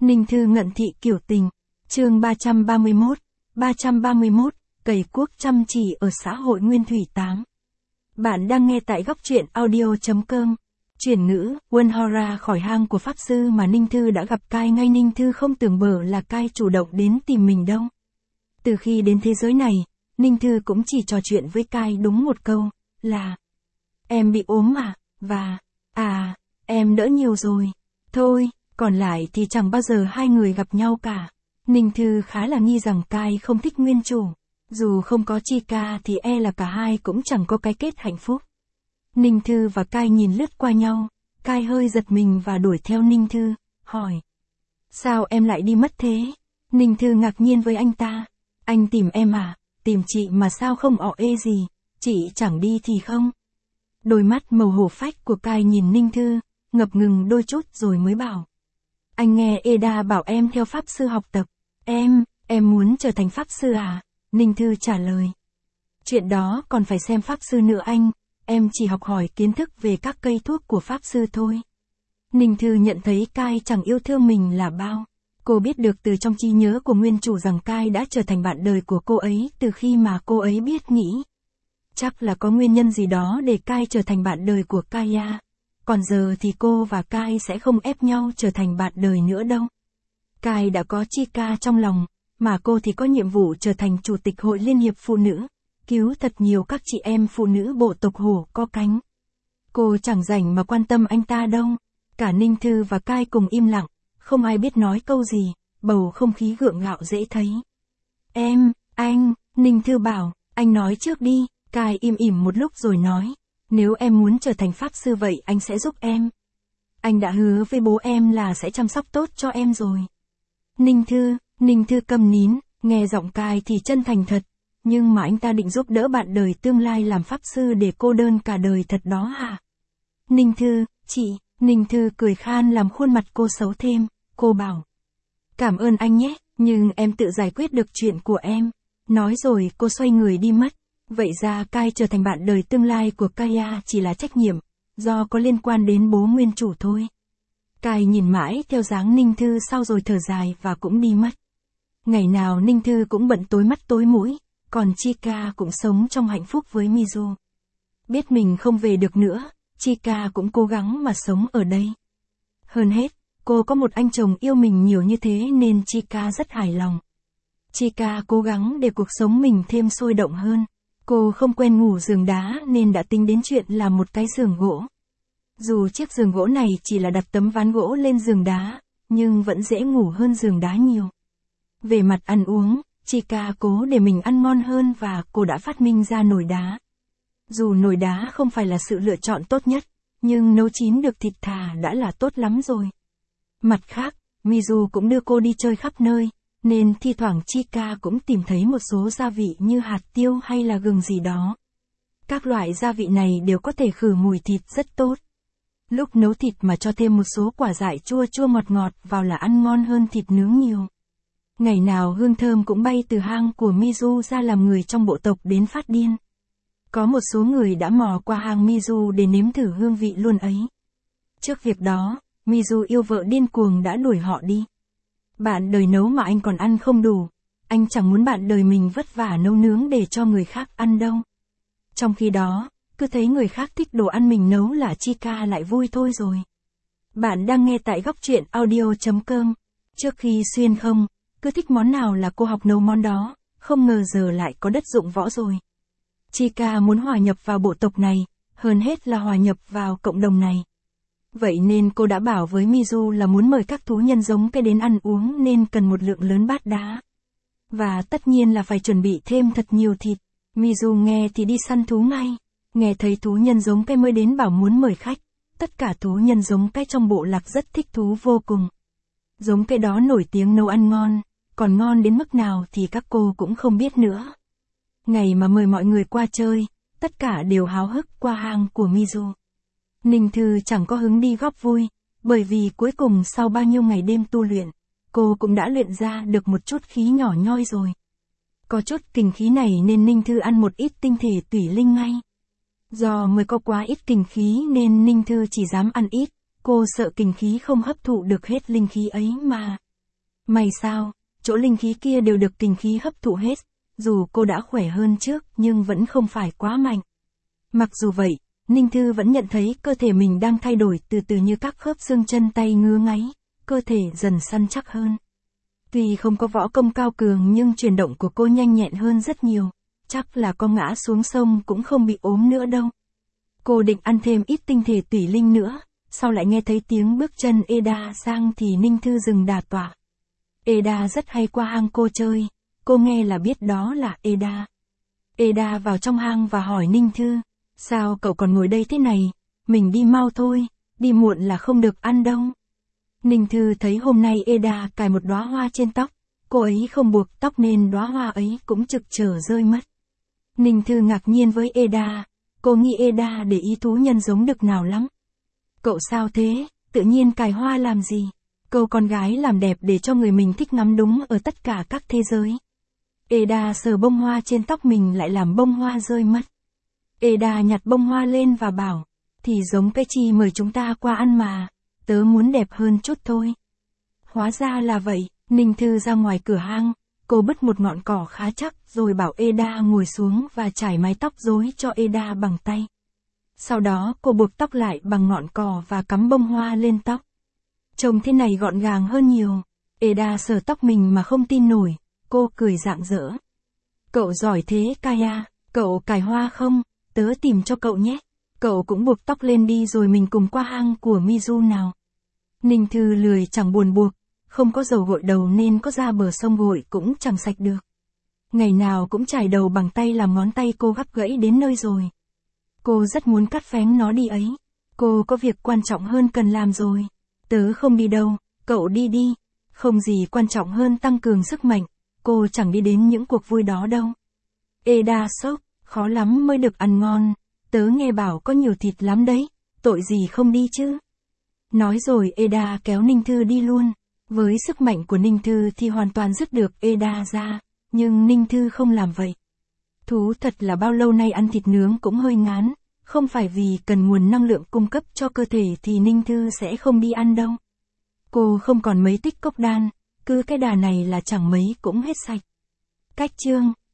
Ninh Thư ngận thị kiểu tình. Chương 331, cày cuốc chăm chỉ ở xã hội Nguyên Thủy Táng. Bạn đang nghe tại góc truyện audio.com. Chuyển ngữ, Quân Ho ra khỏi hang của Pháp Sư mà Ninh Thư đã gặp Cai ngay. Ninh Thư không tưởng bở là Cai chủ động đến tìm mình đâu. Từ khi đến thế giới này, Ninh Thư cũng chỉ trò chuyện với Cai đúng một câu, là em bị ốm và, em đỡ nhiều rồi. Thôi, còn lại thì chẳng bao giờ hai người gặp nhau cả. Ninh Thư khá là nghi rằng Cai không thích nguyên chủ. Dù không có Chica thì e là cả hai cũng chẳng có cái kết hạnh phúc. Ninh Thư và Cai nhìn lướt qua nhau. Cai hơi giật mình và đuổi theo Ninh Thư, hỏi: sao em lại đi mất thế? Ninh Thư ngạc nhiên với anh ta. Anh tìm em à? Tìm chị mà sao không ọ ê gì? Chị chẳng đi thì không? Đôi mắt màu hổ phách của Cai nhìn Ninh Thư, ngập ngừng đôi chút rồi mới bảo: anh nghe Eda bảo em theo Pháp Sư học tập. Em muốn trở thành Pháp Sư à? Ninh Thư trả lời. Chuyện đó còn phải xem Pháp Sư nữa anh, em chỉ học hỏi kiến thức về các cây thuốc của Pháp Sư thôi. Ninh Thư nhận thấy Cai chẳng yêu thương mình là bao. Cô biết được từ trong trí nhớ của nguyên chủ rằng Cai đã trở thành bạn đời của cô ấy từ khi mà cô ấy biết nghĩ. Chắc là có nguyên nhân gì đó để Cai trở thành bạn đời của Kaya. Còn giờ thì cô và Cai sẽ không ép nhau trở thành bạn đời nữa đâu. Cai đã có Chica trong lòng, mà cô thì có nhiệm vụ trở thành chủ tịch Hội Liên hiệp Phụ nữ, cứu thật nhiều các chị em phụ nữ bộ tộc hổ có cánh. Cô chẳng rảnh mà quan tâm anh ta đâu. Cả Ninh Thư và Cai cùng im lặng, không ai biết nói câu gì, bầu không khí gượng gạo dễ thấy. Ninh Thư bảo, anh nói trước đi. Cai im ỉm một lúc rồi nói, nếu em muốn trở thành Pháp Sư vậy anh sẽ giúp em. Anh đã hứa với bố em là sẽ chăm sóc tốt cho em rồi. Ninh Thư câm nín, nghe giọng Cai thì chân thành thật, nhưng mà anh ta định giúp đỡ bạn đời tương lai làm Pháp Sư để cô đơn cả đời thật đó hả? Ninh Thư, chị. Ninh Thư cười khan làm khuôn mặt cô xấu thêm, cô bảo: cảm ơn anh nhé, nhưng em tự giải quyết được chuyện của em. Nói rồi cô xoay người đi mất. Vậy ra Cai trở thành bạn đời tương lai của Kaya chỉ là trách nhiệm, do có liên quan đến bố nguyên chủ thôi. Cai nhìn mãi theo dáng Ninh Thư sau rồi thở dài và cũng đi mất. Ngày nào Ninh Thư cũng bận tối mắt tối mũi, còn Chica cũng sống trong hạnh phúc với Mizu. Biết mình không về được nữa, Chica cũng cố gắng mà sống ở đây. Hơn hết, cô có một anh chồng yêu mình nhiều như thế nên Chica rất hài lòng. Chica cố gắng để cuộc sống mình thêm sôi động hơn. Cô không quen ngủ giường đá nên đã tính đến chuyện làm một cái giường gỗ. Dù chiếc giường gỗ này chỉ là đặt tấm ván gỗ lên giường đá, nhưng vẫn dễ ngủ hơn giường đá nhiều. Về mặt ăn uống, Chica cố để mình ăn ngon hơn và cô đã phát minh ra nồi đá. Dù nồi đá không phải là sự lựa chọn tốt nhất, nhưng nấu chín được thịt thà đã là tốt lắm rồi. Mặt khác, Mizu cũng đưa cô đi chơi khắp nơi, nên thi thoảng Chica cũng tìm thấy một số gia vị như hạt tiêu hay là gừng gì đó. Các loại gia vị này đều có thể khử mùi thịt rất tốt. Lúc nấu thịt mà cho thêm một số quả dại chua chua ngọt ngọt vào là ăn ngon hơn thịt nướng nhiều. Ngày nào hương thơm cũng bay từ hang của Mizu ra làm người trong bộ tộc đến phát điên. Có một số người đã mò qua hang Mizu để nếm thử hương vị luôn ấy. Trước việc đó, Mizu yêu vợ điên cuồng đã đuổi họ đi. Bạn đời nấu mà anh còn ăn không đủ, anh chẳng muốn bạn đời mình vất vả nấu nướng để cho người khác ăn đâu. Trong khi đó, cứ thấy người khác thích đồ ăn mình nấu là Chica lại vui thôi rồi. Bạn đang nghe tại góc truyện audio.com. Trước khi xuyên không, cứ thích món nào là cô học nấu món đó, không ngờ giờ lại có đất dụng võ rồi. Chica muốn hòa nhập vào bộ tộc này, hơn hết là hòa nhập vào cộng đồng này. Vậy nên cô đã bảo với Mizu là muốn mời các thú nhân giống cây đến ăn uống nên cần một lượng lớn bát đá. Và tất nhiên là phải chuẩn bị thêm thật nhiều thịt. Mizu nghe thì đi săn thú ngay. Nghe thấy thú nhân giống cây mới đến bảo muốn mời khách. Tất cả thú nhân giống cây trong bộ lạc rất thích thú vô cùng. Giống cây đó nổi tiếng nấu ăn ngon, còn ngon đến mức nào thì các cô cũng không biết nữa. Ngày mà mời mọi người qua chơi, tất cả đều háo hức qua hang của Mizu. Ninh Thư chẳng có hứng đi góp vui, bởi vì cuối cùng sau bao nhiêu ngày đêm tu luyện, cô cũng đã luyện ra được một chút khí nhỏ nhoi rồi. Có chút kình khí này nên Ninh Thư ăn một ít tinh thể tủy linh ngay. Do mới có quá ít kình khí nên Ninh Thư chỉ dám ăn ít, cô sợ kình khí không hấp thụ được hết linh khí ấy mà. May sao, chỗ linh khí kia đều được kình khí hấp thụ hết, dù cô đã khỏe hơn trước nhưng vẫn không phải quá mạnh. Mặc dù vậy, Ninh Thư vẫn nhận thấy cơ thể mình đang thay đổi từ từ như các khớp xương chân tay ngứa ngáy, cơ thể dần săn chắc hơn. Tuy không có võ công cao cường nhưng chuyển động của cô nhanh nhẹn hơn rất nhiều, chắc là có ngã xuống sông cũng không bị ốm nữa đâu. Cô định ăn thêm ít tinh thể tủy linh nữa, sau lại nghe thấy tiếng bước chân Eda sang thì Ninh Thư dừng đà tọa. Eda rất hay qua hang cô chơi, cô nghe là biết đó là Eda. Eda vào trong hang và hỏi Ninh Thư, sao cậu còn ngồi đây thế này, mình đi mau thôi, đi muộn là không được ăn đâu. Ninh Thư thấy hôm nay Eda cài một đóa hoa trên tóc, cô ấy không buộc tóc nên đóa hoa ấy cũng trực trở rơi mất. Ninh Thư ngạc nhiên với Eda, cô nghĩ Eda để ý thú nhân giống đực nào lắm. Cậu sao thế, tự nhiên cài hoa làm gì? Câu con gái làm đẹp để cho người mình thích ngắm đúng ở tất cả các thế giới. Eda sờ bông hoa trên tóc mình lại làm bông hoa rơi mất. Eda nhặt bông hoa lên và bảo, thì giống cái chi mời chúng ta qua ăn mà, tớ muốn đẹp hơn chút thôi. Hóa ra là vậy, Ninh Thư ra ngoài cửa hang, cô bứt một ngọn cỏ khá chắc rồi bảo Eda ngồi xuống và trải mái tóc rối cho Eda bằng tay. Sau đó cô buộc tóc lại bằng ngọn cỏ và cắm bông hoa lên tóc. Trông thế này gọn gàng hơn nhiều. Eda sờ tóc mình mà không tin nổi, cô cười rạng rỡ. Cậu giỏi thế Kaya, cậu cài hoa không? Tớ tìm cho cậu nhé. Cậu cũng buộc tóc lên đi rồi mình cùng qua hang của Mizu nào. Ninh Thư lười chẳng buồn buộc, không có dầu gội đầu nên có ra bờ sông gội cũng chẳng sạch được. Ngày nào cũng chải đầu bằng tay làm ngón tay cô gắp gãy đến nơi rồi. Cô rất muốn cắt phén nó đi ấy. Cô có việc quan trọng hơn cần làm rồi. Tớ không đi đâu, cậu đi đi. Không gì quan trọng hơn tăng cường sức mạnh, cô chẳng đi đến những cuộc vui đó đâu. Eda sốc, khó lắm mới được ăn ngon. Tớ nghe bảo có nhiều thịt lắm đấy, tội gì không đi chứ. Nói rồi Eda kéo Ninh Thư đi luôn. Với sức mạnh của Ninh Thư thì hoàn toàn dứt được Eda ra, nhưng Ninh Thư không làm vậy. Thú thật là bao lâu nay ăn thịt nướng cũng hơi ngán, không phải vì cần nguồn năng lượng cung cấp cho cơ thể thì Ninh Thư sẽ không đi ăn đâu. Cô không còn mấy tích cốc đan, cứ cái đà này là chẳng mấy cũng hết sạch. Cách chương